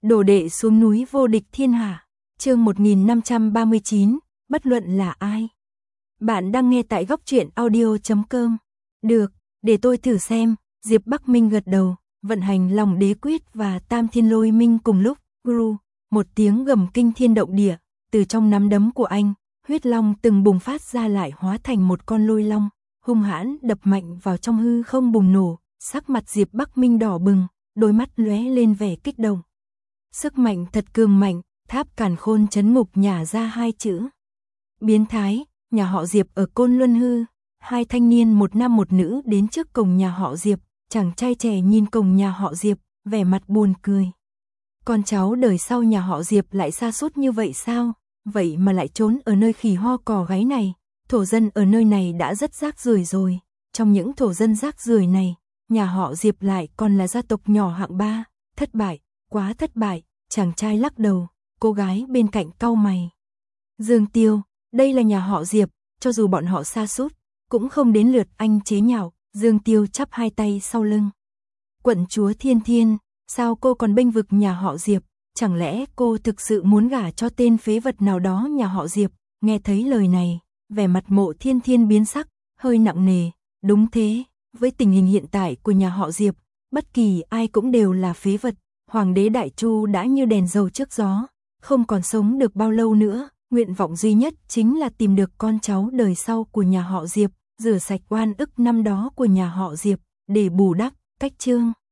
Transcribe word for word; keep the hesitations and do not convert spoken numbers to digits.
Đồ đệ xuống núi vô địch thiên hạ. Chương một nghìn năm trăm ba mươi chín, bất luận là ai. Bạn đang nghe tại góc truyện audio chấm com. Được, để tôi thử xem. Diệp Bắc Minh gật đầu, vận hành Long Đế Quyết và Tam Thiên Lôi Minh cùng lúc. Gru, một tiếng gầm kinh thiên động địa, từ trong nắm đấm của anh, huyết long từng bùng phát ra lại hóa thành một con lôi long, hung hãn đập mạnh vào trong hư không bùng nổ. Sắc mặt Diệp Bắc Minh đỏ bừng, đôi mắt lóe lên vẻ kích động. Sức mạnh thật cường mạnh, Tháp Càn Khôn chấn ngục nhả ra hai chữ. Biến thái, nhà họ Diệp ở Côn Luân Hư. Hai thanh niên một nam một nữ đến trước cổng nhà họ Diệp, chàng trai trẻ nhìn cổng nhà họ Diệp, vẻ mặt buồn cười. Con cháu đời sau nhà họ Diệp lại sa sút như vậy sao? Vậy mà lại trốn ở nơi khỉ ho cò gáy này. Thổ dân ở nơi này đã rất rác rưởi rồi. Trong những thổ dân rác rưởi này, nhà họ Diệp lại còn là gia tộc nhỏ hạng ba. Thất bại, quá thất bại. Chàng trai lắc đầu, cô gái bên cạnh cau mày. Dương Tiêu, đây là nhà họ Diệp, cho dù bọn họ sa sút cũng không đến lượt anh chế nhạo. Dương Tiêu chắp hai tay sau lưng. Quận chúa Thiên Thiên, sao cô còn bênh vực nhà họ Diệp? Chẳng lẽ cô thực sự muốn gả cho tên phế vật nào đó nhà họ Diệp? Nghe thấy lời này, vẻ mặt Mộ Thiên Thiên biến sắc, hơi nặng nề. Đúng thế, với tình hình hiện tại của nhà họ Diệp, bất kỳ ai cũng đều là phế vật. Hoàng đế Đại Chu đã như đèn dầu trước gió, không còn sống được bao lâu nữa. Nguyện vọng duy nhất chính là tìm được con cháu đời sau của nhà họ Diệp, rửa sạch oan ức năm đó của nhà họ Diệp, để bù đắp. Cách chương